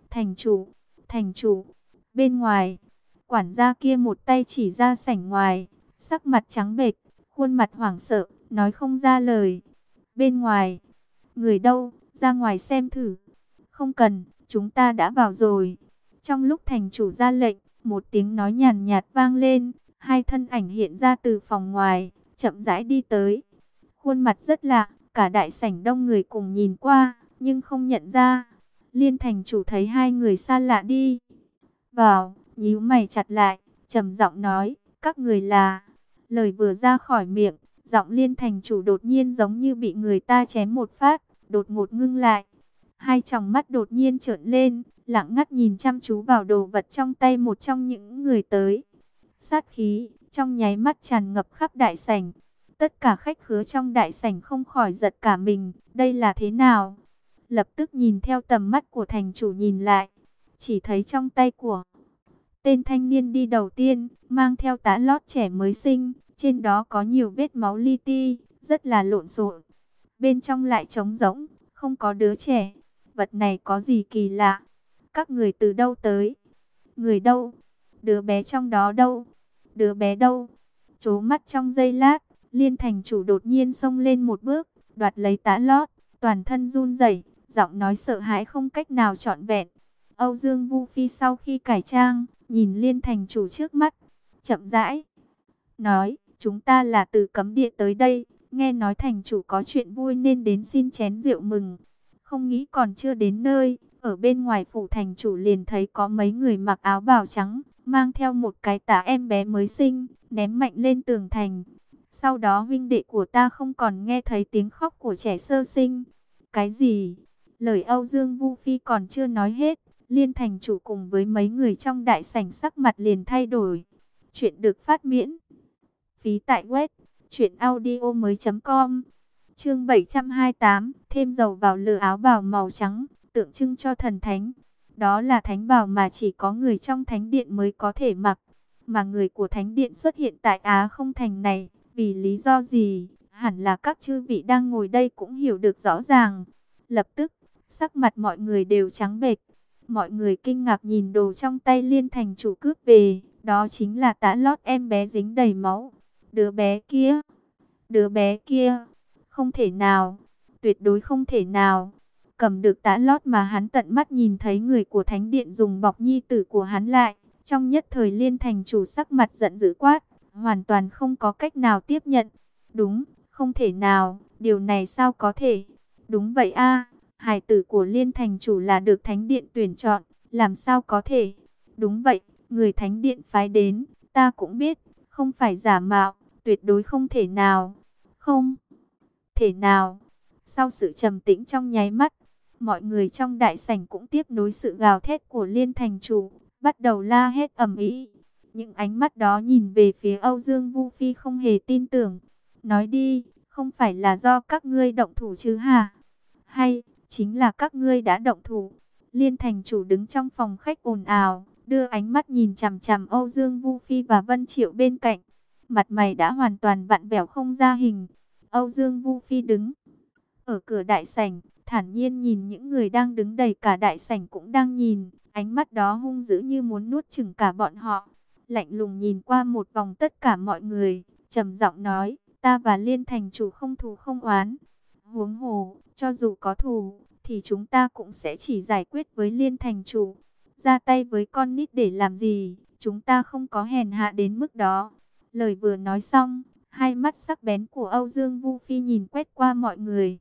Thành chủ, bên ngoài, quản gia kia một tay chỉ ra sảnh ngoài, sắc mặt trắng bệch, khuôn mặt hoảng sợ, nói không ra lời. Bên ngoài, người đâu, ra ngoài xem thử. Không cần, chúng ta đã vào rồi. Trong lúc thành chủ ra lệnh, một tiếng nói nhàn nhạt vang lên, hai thân ảnh hiện ra từ phòng ngoài, chậm rãi đi tới. Khuôn mặt rất lạ, cả đại sảnh đông người cùng nhìn qua, nhưng không nhận ra. Liên thành chủ thấy hai người xa lạ đi vào, nhíu mày chặt lại, trầm giọng nói, các người là... Lời vừa ra khỏi miệng, giọng Liên thành chủ đột nhiên giống như bị người ta chém một phát, đột ngột ngưng lại. Hai tròng mắt đột nhiên trợn lên, lặng ngắt nhìn chăm chú vào đồ vật trong tay một trong những người tới. Sát khí trong nháy mắt tràn ngập khắp đại sảnh. Tất cả khách khứa trong đại sảnh không khỏi giật cả mình, đây là thế nào? Lập tức nhìn theo tầm mắt của thành chủ nhìn lại. chỉ thấy trong tay của tên thanh niên đi đầu tiên, mang theo tã lót trẻ mới sinh, trên đó có nhiều vết máu li ti, rất là lộn xộn. Bên trong lại trống rỗng, không có đứa trẻ. Vật này có gì kỳ lạ? Các người từ đâu tới? Người đâu? Đứa bé trong đó đâu? Đứa bé đâu? Trố mắt trong giây lát, Liên thành chủ đột nhiên xông lên một bước, đoạt lấy tã lót, toàn thân run rẩy, giọng nói sợ hãi không cách nào trọn vẹn. Âu Dương Vu Phi sau khi cải trang, nhìn Liên thành chủ trước mắt, chậm rãi nói, chúng ta là từ cấm địa tới đây, nghe nói thành chủ có chuyện vui nên đến xin chén rượu mừng. Không nghĩ còn chưa đến nơi, ở bên ngoài phủ thành chủ liền thấy có mấy người mặc áo bào trắng, mang theo một cái tã em bé mới sinh, ném mạnh lên tường thành. Sau đó huynh đệ của ta không còn nghe thấy tiếng khóc của trẻ sơ sinh. Cái gì? Lời Âu Dương Vu Phi còn chưa nói hết, Liên thành chủ cùng với mấy người trong đại sảnh sắc mặt liền thay đổi. Chuyện được phát miễn phí tại web truyệnaudiomoi.com. Chương 728, thêm dầu vào lửa. Áo bào màu trắng, tượng trưng cho thần thánh. Đó là thánh bào mà chỉ có người trong thánh điện mới có thể mặc. Mà người của thánh điện xuất hiện tại Á Không Thành này, vì lý do gì, hẳn là các chư vị đang ngồi đây cũng hiểu được rõ ràng. Lập tức, sắc mặt mọi người đều trắng bệch. Mọi người kinh ngạc nhìn đồ trong tay Liên thành chủ cướp về, đó chính là tã lót em bé dính đầy máu. Đứa bé kia, không thể nào, tuyệt đối không thể nào. Cầm được tã lót mà hắn tận mắt nhìn thấy người của thánh điện dùng bọc nhi tử của hắn lại. Trong nhất thời Liên thành chủ sắc mặt giận dữ quát, hoàn toàn không có cách nào tiếp nhận. Đúng, không thể nào, điều này sao có thể? Đúng vậy a, hài tử của Liên thành chủ là được thánh điện tuyển chọn, làm sao có thể? Đúng vậy, người thánh điện phái đến, ta cũng biết, không phải giả mạo, tuyệt đối không thể nào. Không thể nào. Sau sự trầm tĩnh trong nháy mắt, mọi người trong đại sảnh cũng tiếp nối sự gào thét của Liên thành chủ, bắt đầu la hét ầm ĩ. Những ánh mắt đó nhìn về phía Âu Dương Vu Phi không hề tin tưởng. Nói đi, không phải là do các ngươi động thủ chứ hả? Hay, chính là các ngươi đã động thủ? Liên thành chủ đứng trong phòng khách ồn ào, đưa ánh mắt nhìn chằm chằm Âu Dương Vu Phi và Vân Triệu bên cạnh. Mặt mày đã hoàn toàn vặn vẹo không ra hình. Âu Dương Vu Phi đứng ở cửa đại sảnh, thản nhiên nhìn những người đang đứng đầy cả đại sảnh cũng đang nhìn. Ánh mắt đó hung dữ như muốn nuốt chửng cả bọn họ. Lạnh lùng nhìn qua một vòng tất cả mọi người, trầm giọng nói, ta và Liên thành chủ không thù không oán. Huống hồ, cho dù có thù, thì chúng ta cũng sẽ chỉ giải quyết với Liên thành chủ. Ra tay với con nít để làm gì, chúng ta không có hèn hạ đến mức đó. Lời vừa nói xong, hai mắt sắc bén của Âu Dương Vu Phi nhìn quét qua mọi người.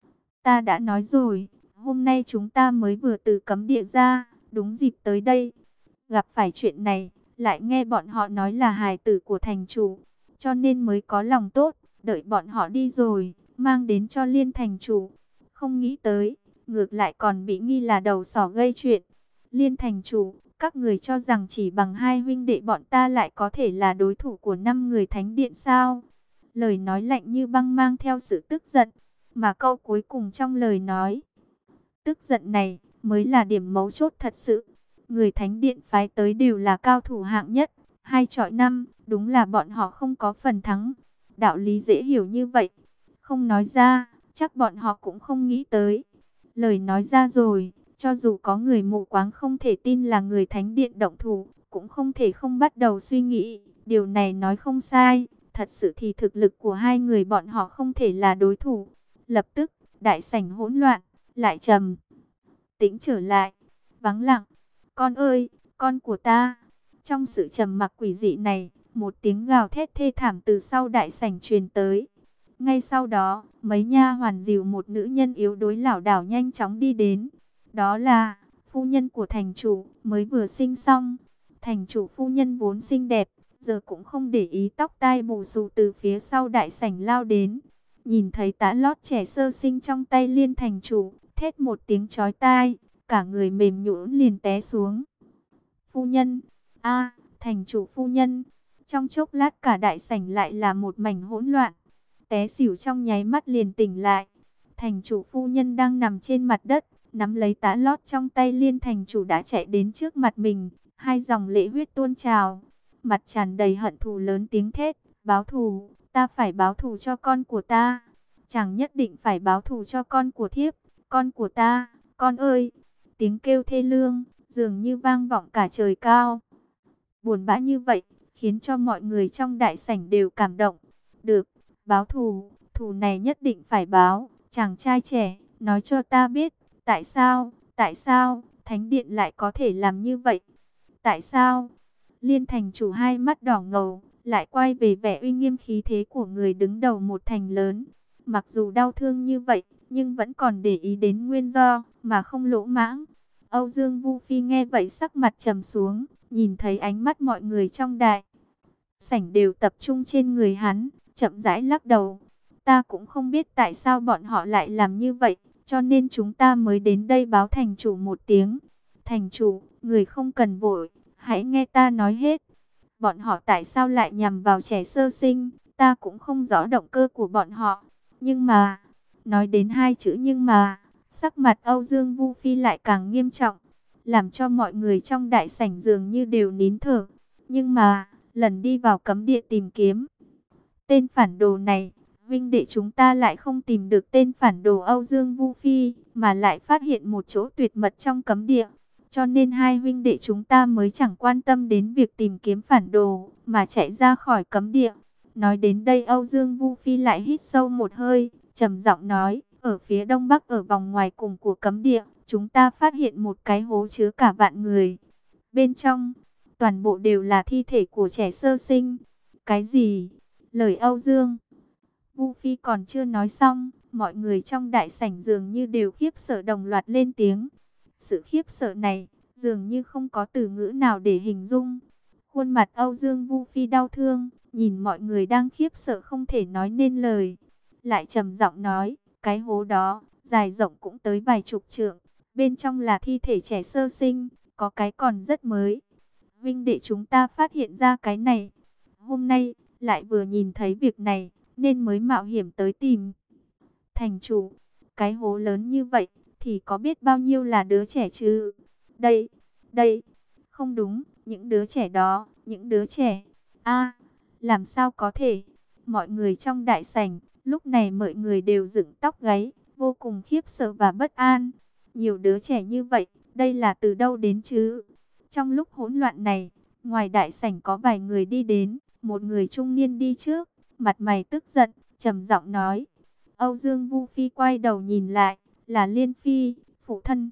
Ta đã nói rồi, hôm nay chúng ta mới vừa từ cấm địa ra, đúng dịp tới đây. Gặp phải chuyện này, lại nghe bọn họ nói là hài tử của thành chủ, cho nên mới có lòng tốt, đợi bọn họ đi rồi, mang đến cho Liên thành chủ. Không nghĩ tới, ngược lại còn bị nghi là đầu sỏ gây chuyện. Liên thành chủ, các người cho rằng chỉ bằng hai huynh đệ bọn ta lại có thể là đối thủ của 5 người thánh điện sao? Lời nói lạnh như băng mang theo sự tức giận, mà câu cuối cùng trong lời nói, tức giận này mới là điểm mấu chốt thật sự. Người thánh điện phái tới đều là cao thủ hạng nhất, 2 chọi 5, đúng là bọn họ không có phần thắng. Đạo lý dễ hiểu như vậy, không nói ra, chắc bọn họ cũng không nghĩ tới. Lời nói ra rồi, cho dù có người mù quáng không thể tin là người thánh điện động thủ, cũng không thể không bắt đầu suy nghĩ, điều này nói không sai, thật sự thì thực lực của hai người bọn họ không thể là đối thủ. Lập tức, đại sảnh hỗn loạn, lại trầm tĩnh trở lại, vắng lặng. Con ơi, con của ta. Trong sự trầm mặc quỷ dị này, một tiếng gào thét thê thảm từ sau đại sảnh truyền tới. Ngay sau đó, mấy nha hoàn dìu một nữ nhân yếu đuối lảo đảo nhanh chóng đi đến. Đó là phu nhân của thành chủ, mới vừa sinh xong. Thành chủ phu nhân vốn xinh đẹp, giờ cũng không để ý tóc tai bù xù từ phía sau đại sảnh lao đến. Nhìn thấy tã lót trẻ sơ sinh trong tay Liên thành chủ, thét một tiếng chói tai, cả người mềm nhũn liền té xuống. Phu nhân, thành chủ phu nhân. Trong chốc lát cả đại sảnh lại là một mảnh hỗn loạn. Té xỉu trong nháy mắt liền tỉnh lại. Thành chủ phu nhân đang nằm trên mặt đất, nắm lấy tã lót trong tay Liên thành chủ đã chạy đến trước mặt mình, hai dòng lệ huyết tuôn trào, mặt tràn đầy hận thù lớn tiếng thét, báo thù, ta phải báo thù cho con của ta, chàng nhất định phải báo thù cho con của thiếp, con của ta, con ơi, tiếng kêu thê lương, dường như vang vọng cả trời cao. Buồn bã như vậy, khiến cho mọi người trong đại sảnh đều cảm động. Được, báo thù, thù này nhất định phải báo. Chàng trai trẻ, nói cho ta biết, tại sao, Thánh Điện lại có thể làm như vậy? Tại sao? Liên thành chủ hai mắt đỏ ngầu, lại quay về vẻ uy nghiêm khí thế của người đứng đầu một thành lớn. Mặc dù đau thương như vậy, nhưng vẫn còn để ý đến nguyên do, mà không lỗ mãng. Âu Dương Vu Phi nghe vậy sắc mặt trầm xuống, nhìn thấy ánh mắt mọi người trong đại sảnh đều tập trung trên người hắn, chậm rãi lắc đầu. Ta cũng không biết tại sao bọn họ lại làm như vậy, cho nên chúng ta mới đến đây báo thành chủ một tiếng. Thành chủ, người không cần vội, hãy nghe ta nói hết. Bọn họ tại sao lại nhằm vào trẻ sơ sinh, ta cũng không rõ động cơ của bọn họ. Nhưng mà, nói đến hai chữ nhưng mà, sắc mặt Âu Dương Vu Phi lại càng nghiêm trọng, làm cho mọi người trong đại sảnh dường như đều nín thở. Nhưng mà, lần đi vào cấm địa tìm kiếm tên phản đồ này, huynh đệ chúng ta lại không tìm được tên phản đồ Âu Dương Vu Phi, mà lại phát hiện một chỗ tuyệt mật trong cấm địa. Cho nên hai huynh đệ chúng ta mới chẳng quan tâm đến việc tìm kiếm phản đồ, mà chạy ra khỏi cấm địa. Nói đến đây Âu Dương Vu Phi lại hít sâu một hơi, trầm giọng nói, ở phía đông bắc ở vòng ngoài cùng của cấm địa, chúng ta phát hiện một cái hố chứa cả vạn người. Bên trong, toàn bộ đều là thi thể của trẻ sơ sinh. Cái gì? Lời Âu Dương Vu Phi còn chưa nói xong, mọi người trong đại sảnh dường như đều khiếp sợ đồng loạt lên tiếng. Sự khiếp sợ này, dường như không có từ ngữ nào để hình dung. Khuôn mặt Âu Dương Vu Phi đau thương, nhìn mọi người đang khiếp sợ không thể nói nên lời. Lại trầm giọng nói, cái hố đó, dài rộng cũng tới vài chục trượng. Bên trong là thi thể trẻ sơ sinh, có cái còn rất mới. Vinh đệ chúng ta phát hiện ra cái này. Hôm nay, lại vừa nhìn thấy việc này, nên mới mạo hiểm tới tìm. Thành chủ, cái hố lớn như vậy, thì có biết bao nhiêu là đứa trẻ chứ? Đây, không đúng, những đứa trẻ đó, những đứa trẻ. A, làm sao có thể? Mọi người trong đại sảnh, lúc này mọi người đều dựng tóc gáy, vô cùng khiếp sợ và bất an. Nhiều đứa trẻ như vậy, đây là từ đâu đến chứ? Trong lúc hỗn loạn này, ngoài đại sảnh có vài người đi đến, một người trung niên đi trước, mặt mày tức giận, trầm giọng nói. Âu Dương Vu Phi quay đầu nhìn lại, là Liên Phi, phụ thân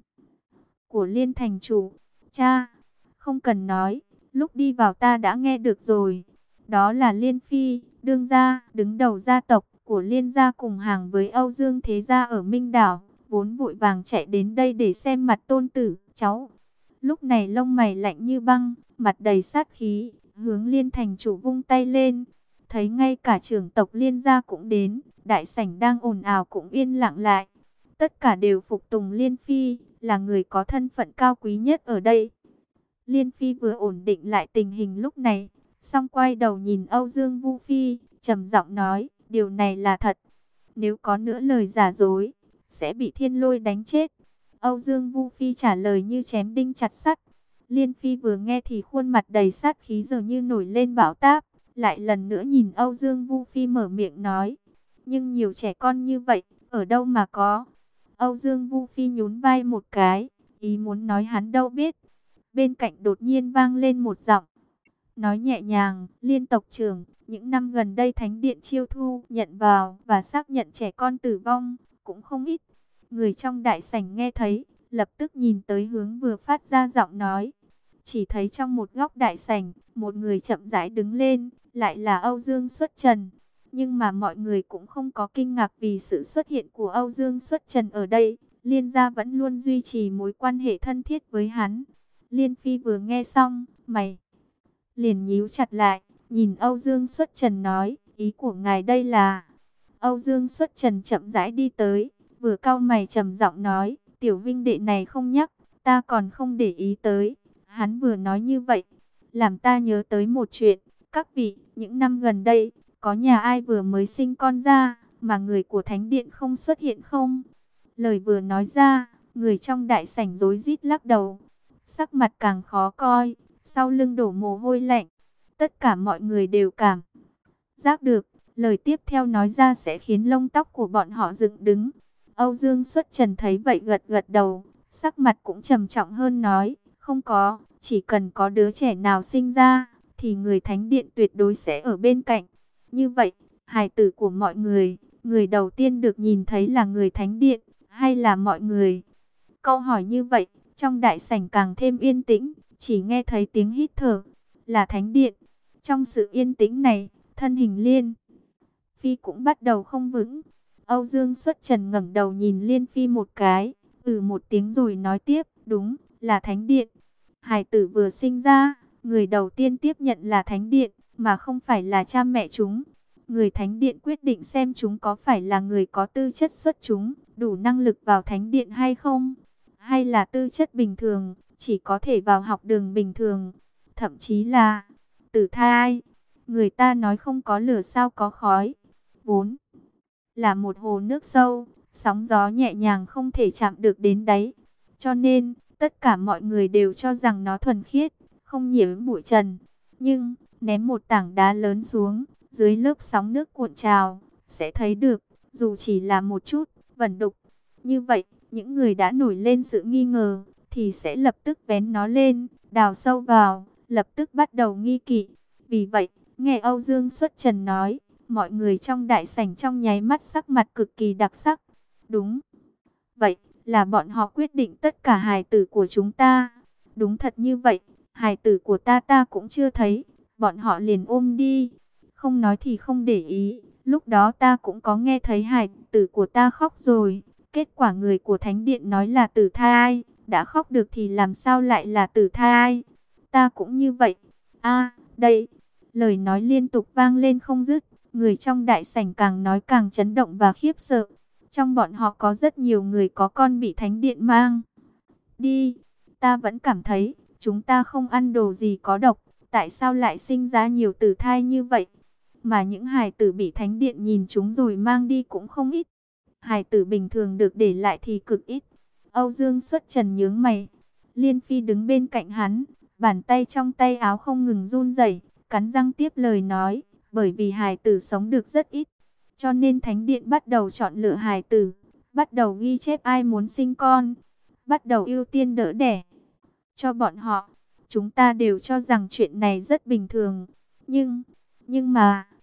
của Liên thành chủ. Cha, không cần nói, lúc đi vào ta đã nghe được rồi. Đó là Liên Phi, đương gia, đứng đầu gia tộc của Liên gia cùng hàng với Âu Dương Thế gia ở Minh Đảo, vốn vội vàng chạy đến đây để xem mặt tôn tử, cháu. Lúc này lông mày lạnh như băng, mặt đầy sát khí, hướng Liên thành chủ vung tay lên. Thấy ngay cả trưởng tộc Liên gia cũng đến, đại sảnh đang ồn ào cũng yên lặng lại. Tất cả đều phục tùng Liên Phi, là người có thân phận cao quý nhất ở đây. Liên Phi vừa ổn định lại tình hình lúc này, xong quay đầu nhìn Âu Dương Vu Phi, trầm giọng nói, điều này là thật. Nếu có nữa lời giả dối, sẽ bị thiên lôi đánh chết. Âu Dương Vu Phi trả lời như chém đinh chặt sắt. Liên Phi vừa nghe thì khuôn mặt đầy sát khí dường như nổi lên bão táp. Lại lần nữa nhìn Âu Dương Vu Phi mở miệng nói. Nhưng nhiều trẻ con như vậy, ở đâu mà có? Âu Dương Vu Phi nhún vai một cái, ý muốn nói hắn đâu biết. Bên cạnh đột nhiên vang lên một giọng. Nói nhẹ nhàng, Liên tộc trưởng, những năm gần đây Thánh Điện chiêu thu, nhận vào và xác nhận trẻ con tử vong, cũng không ít. Người trong đại sảnh nghe thấy, lập tức nhìn tới hướng vừa phát ra giọng nói. Chỉ thấy trong một góc đại sảnh, một người chậm rãi đứng lên, lại là Âu Dương Xuất Trần. Nhưng mà mọi người cũng không có kinh ngạc vì sự xuất hiện của Âu Dương Xuất Trần ở đây. Liên gia vẫn luôn duy trì mối quan hệ thân thiết với hắn. Liên Phi vừa nghe xong, mày liền nhíu chặt lại, nhìn Âu Dương Xuất Trần nói, ý của ngài đây là... Âu Dương Xuất Trần chậm rãi đi tới, vừa cau mày trầm giọng nói, tiểu vinh đệ này không nhắc, ta còn không để ý tới. Hắn vừa nói như vậy, làm ta nhớ tới một chuyện, các vị, những năm gần đây, có nhà ai vừa mới sinh con ra, mà người của Thánh Điện không xuất hiện không? Lời vừa nói ra, Người trong đại sảnh rối rít lắc đầu, sắc mặt càng khó coi, sau lưng đổ mồ hôi lạnh. Tất cả mọi người đều cảm giác được, lời tiếp theo nói ra sẽ khiến lông tóc của bọn họ dựng đứng. Âu Dương Xuất Trần thấy vậy gật gật đầu, sắc mặt cũng trầm trọng hơn nói, không có, chỉ cần có đứa trẻ nào sinh ra, thì người thánh điện tuyệt đối sẽ ở bên cạnh. Như vậy, hài tử của mọi người, người đầu tiên được nhìn thấy là người thánh điện, hay là mọi người? Câu hỏi như vậy, trong đại sảnh càng thêm yên tĩnh, chỉ nghe thấy tiếng hít thở, là thánh điện. Trong sự yên tĩnh này, thân hình Liên Phi cũng bắt đầu không vững. Âu Dương Xuất Trần ngẩng đầu nhìn Liên Phi một cái, một tiếng rồi nói tiếp, đúng, là thánh điện. Hài tử vừa sinh ra, người đầu tiên tiếp nhận là thánh điện, mà không phải là cha mẹ chúng. Người thánh điện quyết định xem chúng có phải là người có tư chất xuất chúng, đủ năng lực vào thánh điện hay không, hay là tư chất bình thường, chỉ có thể vào học đường bình thường, thậm chí là tử thai. Người ta nói không có lửa sao có khói, vốn là một hồ nước sâu, sóng gió nhẹ nhàng không thể chạm được đến đáy. Cho nên, tất cả mọi người đều cho rằng nó thuần khiết, không nhiễm bụi trần. Nhưng, ném một tảng đá lớn xuống, dưới lớp sóng nước cuộn trào, sẽ thấy được, dù chỉ là một chút, vẩn đục. Như vậy, những người đã nổi lên sự nghi ngờ, thì sẽ lập tức vén nó lên, đào sâu vào, lập tức bắt đầu nghi kỵ. Vì vậy, nghe Âu Dương Xuất Trần nói, mọi người trong đại sảnh trong nháy mắt sắc mặt cực kỳ đặc sắc. Đúng vậy, là bọn họ quyết định tất cả hài tử của chúng ta. Đúng thật như vậy, hài tử của ta cũng chưa thấy, bọn họ liền ôm đi. Không nói thì không để ý, lúc đó ta cũng có nghe thấy hài tử của ta khóc rồi. Kết quả người của thánh điện nói là tử thai, đã khóc được thì làm sao lại là tử thai. Ta cũng như vậy. Đây, lời nói liên tục vang lên không dứt. Người trong đại sảnh càng nói càng chấn động và khiếp sợ. Trong bọn họ có rất nhiều người có con bị thánh điện mang đi. Ta vẫn cảm thấy, chúng ta không ăn đồ gì có độc, tại sao lại sinh ra nhiều tử thai như vậy? Mà những hài tử bị thánh điện nhìn chúng rồi mang đi cũng không ít. Hài tử bình thường được để lại thì cực ít. Âu Dương Xuất Trần nhướng mày. Liên Phi đứng bên cạnh hắn, bàn tay trong tay áo không ngừng run rẩy, cắn răng tiếp lời nói, bởi vì hài tử sống được rất ít, cho nên thánh điện bắt đầu chọn lựa hài tử, bắt đầu ghi chép ai muốn sinh con, bắt đầu ưu tiên đỡ đẻ cho bọn họ. Chúng ta đều cho rằng chuyện này rất bình thường, nhưng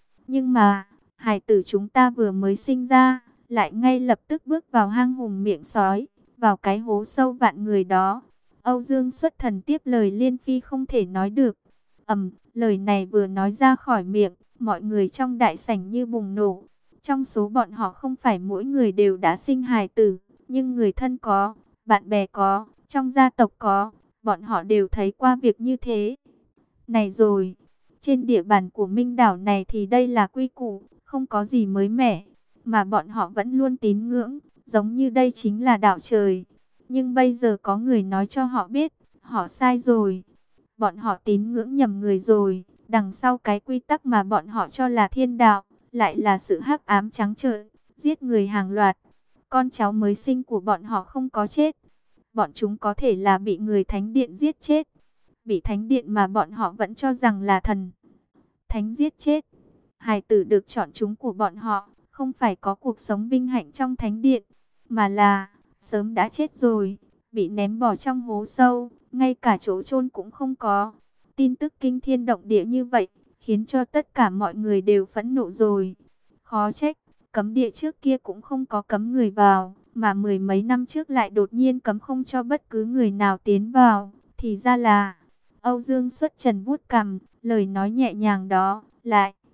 mà hài tử chúng ta vừa mới sinh ra, lại ngay lập tức bước vào hang hùm miệng sói, vào cái hố sâu vạn người đó. Âu Dương Xuất Thần tiếp lời Liên Phi không thể nói được. Lời này vừa nói ra khỏi miệng, mọi người trong đại sảnh như bùng nổ. Trong số bọn họ không phải mỗi người đều đã sinh hài tử, nhưng người thân có, bạn bè có, trong gia tộc có, bọn họ đều thấy qua việc như thế. Này rồi, trên địa bàn của Minh Đảo này thì đây là quy củ, không có gì mới mẻ, mà bọn họ vẫn luôn tín ngưỡng, giống như đây chính là đạo trời. Nhưng bây giờ có người nói cho họ biết, họ sai rồi. Bọn họ tín ngưỡng nhầm người rồi. Đằng sau cái quy tắc mà bọn họ cho là thiên đạo, lại là sự hắc ám trắng trợn, giết người hàng loạt. Con cháu mới sinh của bọn họ không có chết. Bọn chúng có thể là bị người thánh điện giết chết. Bị thánh điện mà bọn họ vẫn cho rằng là thần thánh giết chết. Hài tử được chọn chúng của bọn họ, không phải có cuộc sống vinh hạnh trong thánh điện, mà là sớm đã chết rồi, bị ném bỏ trong hố sâu, ngay cả chỗ chôn cũng không có. Tin tức kinh thiên động địa như vậy, khiến cho tất cả mọi người đều phẫn nộ rồi. Khó trách, cấm địa trước kia cũng không có cấm người vào, mà mười mấy năm trước lại đột nhiên cấm không cho bất cứ người nào tiến vào. Thì ra là, Âu Dương Xuất Trần vuốt cằm, lời nói nhẹ nhàng đó, lại